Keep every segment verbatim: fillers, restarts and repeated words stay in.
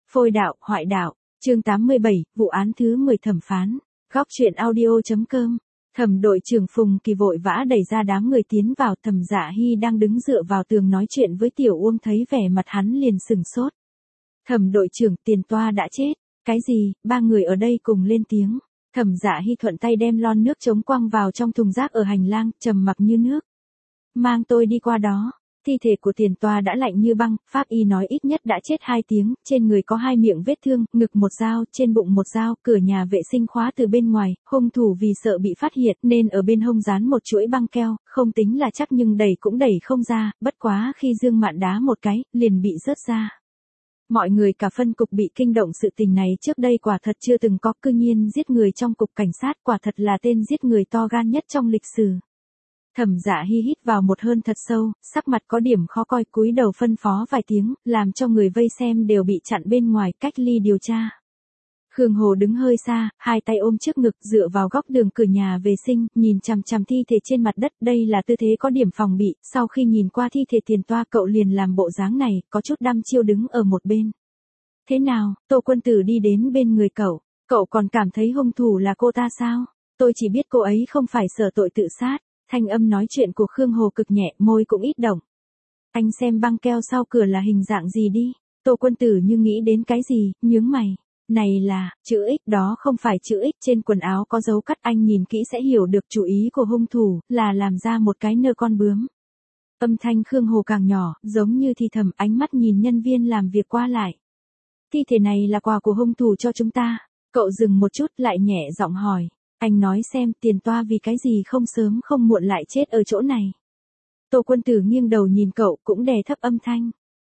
Phôi đạo, hoại đạo, chương tám mươi bảy, vụ án thứ mười thẩm phán, góc truyện audio.com. Thẩm đội trưởng Phùng Kỳ vội vã đẩy ra đám người tiến vào, Thẩm Dạ Hy đang đứng dựa vào tường nói chuyện với Tiểu Uông, thấy vẻ mặt hắn liền sừng sốt. Thẩm đội trưởng, tiền toa đã chết. Cái gì? Ba người ở đây cùng lên tiếng. Thẩm Dạ Hy thuận tay đem lon nước trống quăng vào trong thùng rác ở hành lang, trầm mặc như nước. Mang tôi đi qua đó. Thi thể của tiền toa đã lạnh như băng, pháp y nói ít nhất đã chết hai tiếng, trên người có hai miệng vết thương, ngực một dao, trên bụng một dao, cửa nhà vệ sinh khóa từ bên ngoài, hung thủ vì sợ bị phát hiện nên ở bên hông dán một chuỗi băng keo, không tính là chắc nhưng đẩy cũng đẩy không ra, bất quá khi Dương Mạn đá một cái, liền bị rớt ra. Mọi người cả phân cục bị kinh động, sự tình này trước đây quả thật chưa từng có, cư nhiên giết người trong cục cảnh sát, quả thật là tên giết người to gan nhất trong lịch sử. Thẩm Dạ Hy hít vào một hơi thật sâu, sắc mặt có điểm khó coi, cúi đầu phân phó vài tiếng, làm cho người vây xem đều bị chặn bên ngoài, cách ly điều tra. Khương Hồ đứng hơi xa, hai tay ôm trước ngực, dựa vào góc đường cửa nhà vệ sinh, nhìn chằm chằm thi thể trên mặt đất, đây là tư thế có điểm phòng bị, sau khi nhìn qua thi thể tiền toa, cậu liền làm bộ dáng này, có chút đăm chiêu đứng ở một bên. Thế nào? Tô Quân Tử đi đến bên người cậu, cậu còn cảm thấy hung thủ là cô ta sao? Tôi chỉ biết cô ấy không phải sợ tội tự sát. Thanh âm nói chuyện của Khương Hồ cực nhẹ, môi cũng ít động. Anh xem băng keo sau cửa là hình dạng gì đi. Tô Quân Tử như nghĩ đến cái gì, nhướng mày. Này là, chữ X, đó không phải chữ X, trên quần áo có dấu cắt, anh nhìn kỹ sẽ hiểu được chủ ý của hung thủ, là làm ra một cái nơ con bướm. Âm thanh Khương Hồ càng nhỏ, giống như thì thầm, ánh mắt nhìn nhân viên làm việc qua lại. Thi thể này là quà của hung thủ cho chúng ta. Cậu dừng một chút, lại nhẹ giọng hỏi. Anh nói xem, tiền toa vì cái gì không sớm không muộn lại chết ở chỗ này. Tô Quân Tử nghiêng đầu nhìn cậu, cũng đè thấp âm thanh.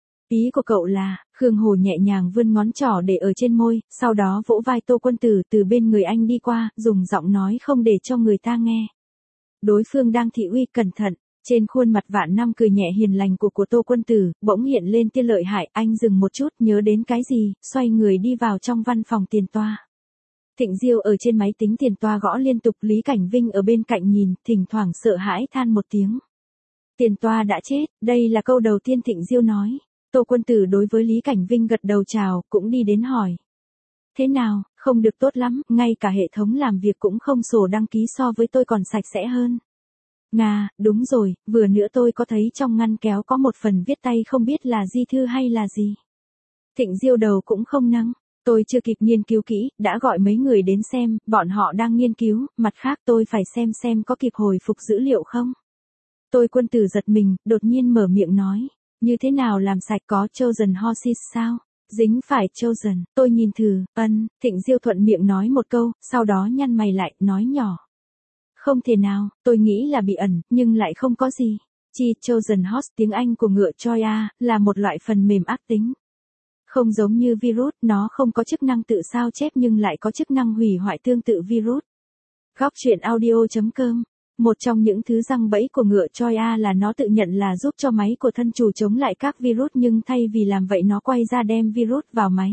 Ý của cậu là, Khương Hồ nhẹ nhàng vươn ngón trỏ để ở trên môi, sau đó vỗ vai Tô Quân Tử từ bên người anh đi qua, dùng giọng nói không để cho người ta nghe. Đối phương đang thị uy, cẩn thận. Trên khuôn mặt vạn năm cười nhẹ hiền lành của của Tô Quân Tử, bỗng hiện lên tia lợi hại, anh dừng một chút, nhớ đến cái gì, xoay người đi vào trong văn phòng tiền toa. Thịnh Diêu ở trên máy tính tiền toa gõ liên tục, Lý Cảnh Vinh ở bên cạnh nhìn, thỉnh thoảng sợ hãi than một tiếng. Tiền toa đã chết, đây là câu đầu tiên Thịnh Diêu nói. Tô Quân Tử đối với Lý Cảnh Vinh gật đầu chào, cũng đi đến hỏi. Thế nào, không được tốt lắm, ngay cả hệ thống làm việc cũng không, sổ đăng ký so với tôi còn sạch sẽ hơn. Ngà, đúng rồi, vừa nữa tôi có thấy trong ngăn kéo có một phần viết tay, không biết là di thư hay là gì. Thịnh Diêu đầu cũng không nâng. Tôi chưa kịp nghiên cứu kỹ, đã gọi mấy người đến xem, bọn họ đang nghiên cứu, mặt khác tôi phải xem xem có kịp hồi phục dữ liệu không. Tôi Quân Tử giật mình, đột nhiên mở miệng nói, như thế nào làm sạch, có Trojan horses sao? Dính phải Trojan, tôi nhìn thử, ân, Thịnh Diêu thuận miệng nói một câu, sau đó nhăn mày lại, nói nhỏ. Không thể nào, tôi nghĩ là bị ẩn, nhưng lại không có gì. Chi Trojan horse, tiếng Anh của ngựa Troya, là một loại phần mềm ác tính. Không giống như virus, nó không có chức năng tự sao chép nhưng lại có chức năng hủy hoại tương tự virus. Góc truyện audio.com. Một trong những thứ răng bẫy của ngựa Troya là nó tự nhận là giúp cho máy của thân chủ chống lại các virus, nhưng thay vì làm vậy nó quay ra đem virus vào máy.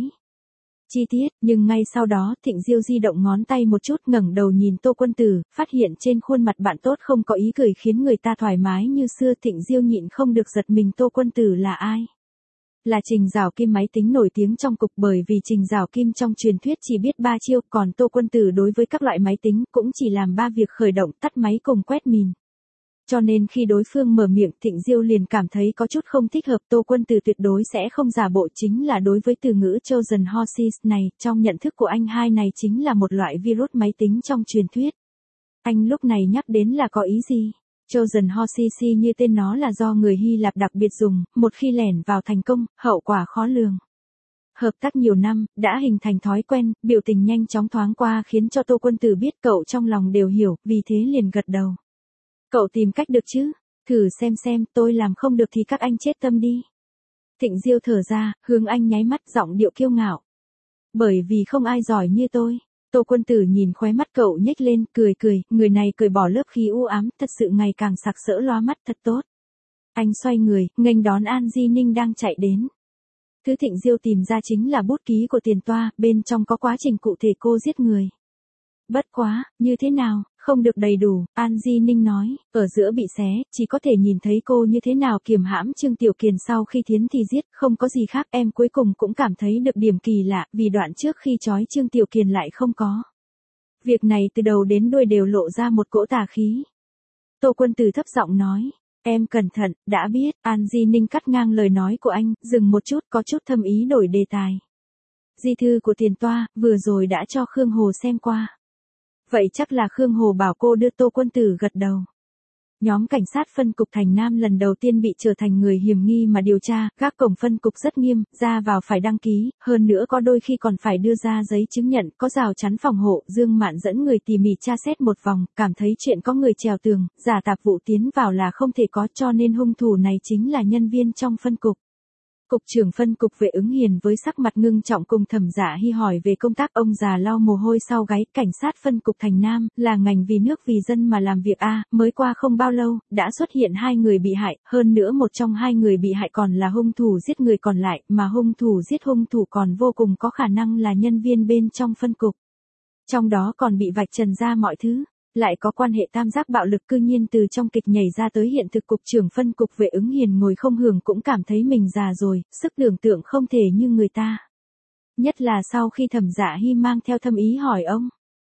Chi tiết, nhưng ngay sau đó Thịnh Diêu di động ngón tay một chút, ngẩng đầu nhìn Tô Quân Tử, phát hiện trên khuôn mặt bạn tốt không có ý cười khiến người ta thoải mái như xưa. Thịnh Diêu nhịn không được giật mình, Tô Quân Tử là ai? Là Trình Giảo Kim, máy tính nổi tiếng trong cục, bởi vì Trình Giảo Kim trong truyền thuyết chỉ biết ba chiêu, còn Tô Quân Tử đối với các loại máy tính cũng chỉ làm ba việc: khởi động, tắt máy cùng quét mìn. Cho nên khi đối phương mở miệng, Thịnh Diêu liền cảm thấy có chút không thích hợp. Tô Quân Tử tuyệt đối sẽ không giả bộ, chính là đối với từ ngữ Trojan horses này, trong nhận thức của anh, hai này chính là một loại virus máy tính trong truyền thuyết. Anh lúc này nhắc đến là có ý gì? Trojan horses như tên nó là do người Hy Lạp đặc biệt dùng, một khi lẻn vào thành công, hậu quả khó lường. Hợp tác nhiều năm, đã hình thành thói quen, biểu tình nhanh chóng thoáng qua khiến cho Tô Quân Tử biết cậu trong lòng đều hiểu, vì thế liền gật đầu. Cậu tìm cách được chứ? Thử xem xem, tôi làm không được thì các anh chết tâm đi. Thịnh Diêu thở ra, hướng anh nháy mắt, giọng điệu kiêu ngạo. Bởi vì không ai giỏi như tôi. Tô Quân Tử nhìn khóe mắt cậu nhếch lên, cười cười, người này cười bỏ lớp khí u ám, thật sự ngày càng sặc sỡ lóa mắt, thật tốt. Anh xoay người, nghênh đón An Di Ninh đang chạy đến. Thứ Thịnh Diêu tìm ra chính là bút ký của tiền toa, bên trong có quá trình cụ thể cô giết người. Bất quá, như thế nào, Không được đầy đủ, An Di Ninh nói, ở giữa bị xé, chỉ có thể nhìn thấy cô như thế nào kiềm hãm Trương Tiểu Kiền sau khi thiến thì giết, không có gì khác, em cuối cùng cũng cảm thấy được điểm kỳ lạ, vì đoạn trước khi trói Trương Tiểu Kiền lại không có. Việc này từ đầu đến đuôi đều lộ ra một cỗ tà khí. Tô Quân Tử thấp giọng nói, em cẩn thận, đã biết, An Di Ninh cắt ngang lời nói của anh, dừng một chút, có chút thâm ý đổi đề tài. Di thư của tiền toa, vừa rồi đã cho Khương Hồ xem qua. Vậy chắc là Khương Hồ bảo cô đưa. Tô Quân Tử gật đầu. Nhóm cảnh sát phân cục Thành Nam lần đầu tiên bị trở thành người hiểm nghi mà điều tra, các cổng phân cục rất nghiêm, ra vào phải đăng ký, hơn nữa có đôi khi còn phải đưa ra giấy chứng nhận, có rào chắn phòng hộ. Dương Mạn dẫn người tỉ mỉ tra xét một vòng, cảm thấy chuyện có người trèo tường, giả tạp vụ tiến vào là không thể có, cho nên hung thủ này chính là nhân viên trong phân cục. Cục trưởng phân cục Vệ Ứng Hiền với sắc mặt ngưng trọng cùng Thẩm Dạ Hy hỏi về công tác. Ông già lau mồ hôi sau gáy, cảnh sát phân cục Thành Nam, là ngành vì nước vì dân mà làm việc a, mới qua không bao lâu, đã xuất hiện hai người bị hại, hơn nữa một trong hai người bị hại còn là hung thủ giết người còn lại, mà hung thủ giết hung thủ còn vô cùng có khả năng là nhân viên bên trong phân cục. Trong đó còn bị vạch trần ra mọi thứ. Lại có quan hệ tam giác bạo lực, cư nhiên từ trong kịch nhảy ra tới hiện thực. Cục trưởng phân cục Vệ Ứng Hiền ngồi không hưởng cũng cảm thấy mình già rồi, sức tưởng tượng không thể như người ta. Nhất là sau khi Thẩm Dạ Hy mang theo thâm ý hỏi ông.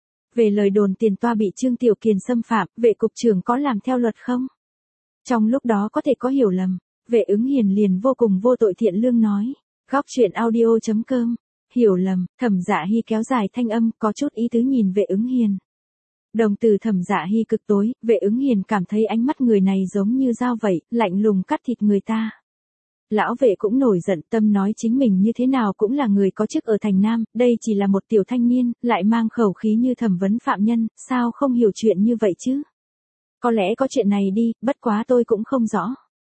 Về lời đồn tiền toa bị Trương Tiểu Kiền xâm phạm, Vệ cục trưởng có làm theo luật không? Trong lúc đó có thể có hiểu lầm, Vệ Ứng Hiền liền vô cùng vô tội thiện lương nói. Góc truyện audio chấm com, hiểu lầm, Thẩm Dạ Hy kéo dài thanh âm, có chút ý tứ nhìn Vệ Ứng Hiền. Đồng từ Thẩm Dạ Hy cực tối, Vệ Ứng Hiền cảm thấy ánh mắt người này giống như dao vậy, lạnh lùng cắt thịt người ta. Lão Vệ cũng nổi giận, tâm nói chính mình như thế nào cũng là người có chức ở Thành Nam, đây chỉ là một tiểu thanh niên, lại mang khẩu khí như thẩm vấn phạm nhân, sao không hiểu chuyện như vậy chứ? Có lẽ có chuyện này đi, bất quá tôi cũng không rõ.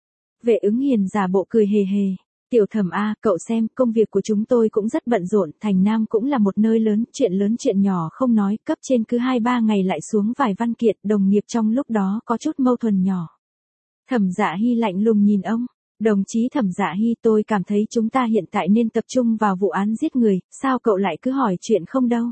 Vệ Ứng Hiền giả bộ cười hề hề. Tiểu Thẩm a, cậu xem, công việc của chúng tôi cũng rất bận rộn, Thành Nam cũng là một nơi lớn, chuyện lớn chuyện nhỏ không nói, cấp trên cứ hai ba ngày lại xuống vài văn kiện, đồng nghiệp trong lúc đó có chút mâu thuẫn nhỏ. Thẩm Dạ Hy lạnh lùng nhìn ông, đồng chí Thẩm Dạ Hy, tôi cảm thấy chúng ta hiện tại nên tập trung vào vụ án giết người, sao cậu lại cứ hỏi chuyện không đâu.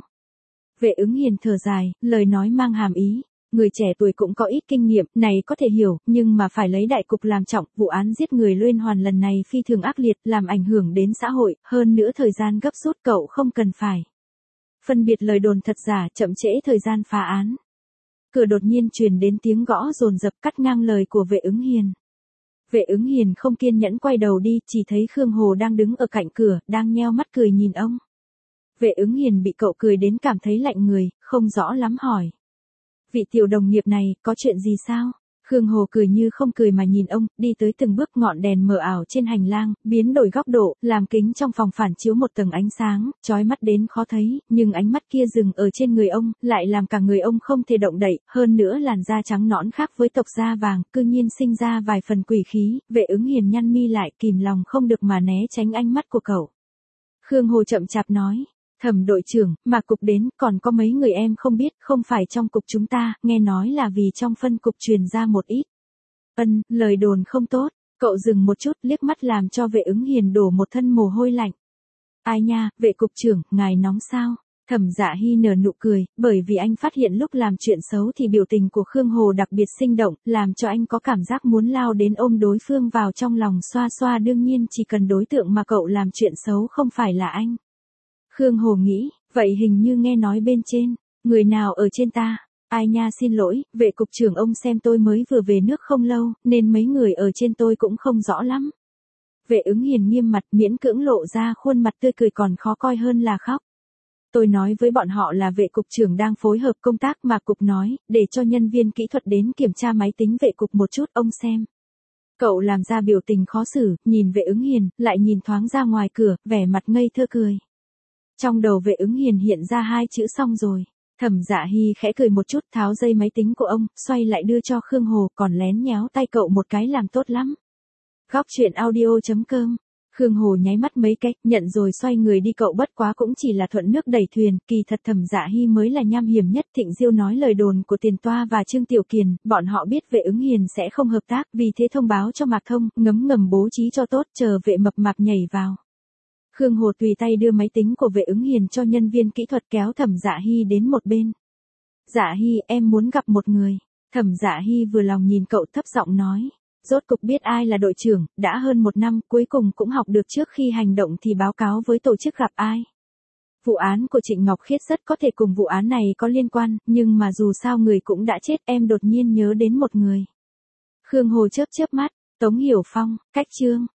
Vệ Ứng Hiền thở dài, lời nói mang hàm ý. Người trẻ tuổi cũng có ít kinh nghiệm, này có thể hiểu, nhưng mà phải lấy đại cục làm trọng, vụ án giết người liên hoàn lần này phi thường ác liệt, làm ảnh hưởng đến xã hội, hơn nữa thời gian gấp rút, cậu không cần phải phân biệt lời đồn thật giả, chậm trễ thời gian phá án. Cửa đột nhiên truyền đến tiếng gõ dồn dập cắt ngang lời của Vệ Ứng Hiền. Vệ Ứng Hiền không kiên nhẫn quay đầu đi, chỉ thấy Khương Hồ đang đứng ở cạnh cửa, đang nheo mắt cười nhìn ông. Vệ Ứng Hiền bị cậu cười đến cảm thấy lạnh người, không rõ lắm hỏi. Vị tiểu đồng nghiệp này, có chuyện gì sao? Khương Hồ cười như không cười mà nhìn ông, đi tới từng bước, ngọn đèn mờ ảo trên hành lang, biến đổi góc độ, làm kính trong phòng phản chiếu một tầng ánh sáng, chói mắt đến khó thấy, nhưng ánh mắt kia dừng ở trên người ông, lại làm cả người ông không thể động đậy, hơn nữa làn da trắng nõn khác với tộc da vàng, cư nhiên sinh ra vài phần quỷ khí. Vệ Ứng Hiền nhăn mi lại, kìm lòng không được mà né tránh ánh mắt của cậu. Khương Hồ chậm chạp nói. Thẩm đội trưởng, mà cục đến, còn có mấy người em không biết, không phải trong cục chúng ta, nghe nói là vì trong phân cục truyền ra một ít. Ân, lời đồn không tốt, cậu dừng một chút, liếc mắt làm cho Vệ Ứng Hiền đổ một thân mồ hôi lạnh. Ai nha, Vệ cục trưởng, ngài nóng sao? Thẩm Dạ Hy nở nụ cười, bởi vì anh phát hiện lúc làm chuyện xấu thì biểu tình của Khương Hồ đặc biệt sinh động, làm cho anh có cảm giác muốn lao đến ôm đối phương vào trong lòng xoa xoa. Đương nhiên chỉ cần đối tượng mà cậu làm chuyện xấu không phải là anh. Khương Hồ nghĩ, vậy hình như nghe nói bên trên, người nào ở trên ta? Ai nha, xin lỗi, Vệ cục trưởng, ông xem tôi mới vừa về nước không lâu, nên mấy người ở trên tôi cũng không rõ lắm. Vệ Ứng Hiền nghiêm mặt, miễn cưỡng lộ ra khuôn mặt tươi cười còn khó coi hơn là khóc. Tôi nói với bọn họ là Vệ cục trưởng đang phối hợp công tác mà cục nói, để cho nhân viên kỹ thuật đến kiểm tra máy tính Vệ cục một chút, ông xem. Cậu làm ra biểu tình khó xử, nhìn Vệ Ứng Hiền, lại nhìn thoáng ra ngoài cửa, vẻ mặt ngây thơ cười. Trong đầu Vệ Ứng Hiền hiện ra hai chữ xong rồi. Thẩm Dạ Hy khẽ cười một chút, tháo dây máy tính của ông, xoay lại đưa cho Khương Hồ, còn lén nhéo tay cậu một cái, làm tốt lắm. Góc truyện audio chấm com. Khương Hồ nháy mắt mấy cái, nhận rồi xoay người đi. Cậu bất quá cũng chỉ là thuận nước đẩy thuyền, kỳ thật Thẩm Dạ Hy mới là nham hiểm nhất. Thịnh Diêu nói lời đồn của Tiền Toa và Trương Tiểu Kiền, bọn họ biết Vệ Ứng Hiền sẽ không hợp tác, vì thế thông báo cho Mạc Thông, ngấm ngầm bố trí cho tốt, chờ Vệ mập mạp nhảy vào. Khương Hồ tùy tay đưa máy tính của Vệ Ứng Hiền cho nhân viên kỹ thuật, kéo Thẩm Dạ Hy đến một bên. Dạ Hy, em muốn gặp một người. Thẩm Dạ Hy vừa lòng nhìn cậu thấp giọng nói. Rốt cục biết ai là đội trưởng, đã hơn một năm, cuối cùng cũng học được trước khi hành động thì báo cáo với tổ chức gặp ai. Vụ án của Trịnh Ngọc Khiết rất có thể cùng vụ án này có liên quan, nhưng mà dù sao người cũng đã chết, em đột nhiên nhớ đến một người. Khương Hồ chớp chớp mắt, Tống Hiểu Phong, cách chương.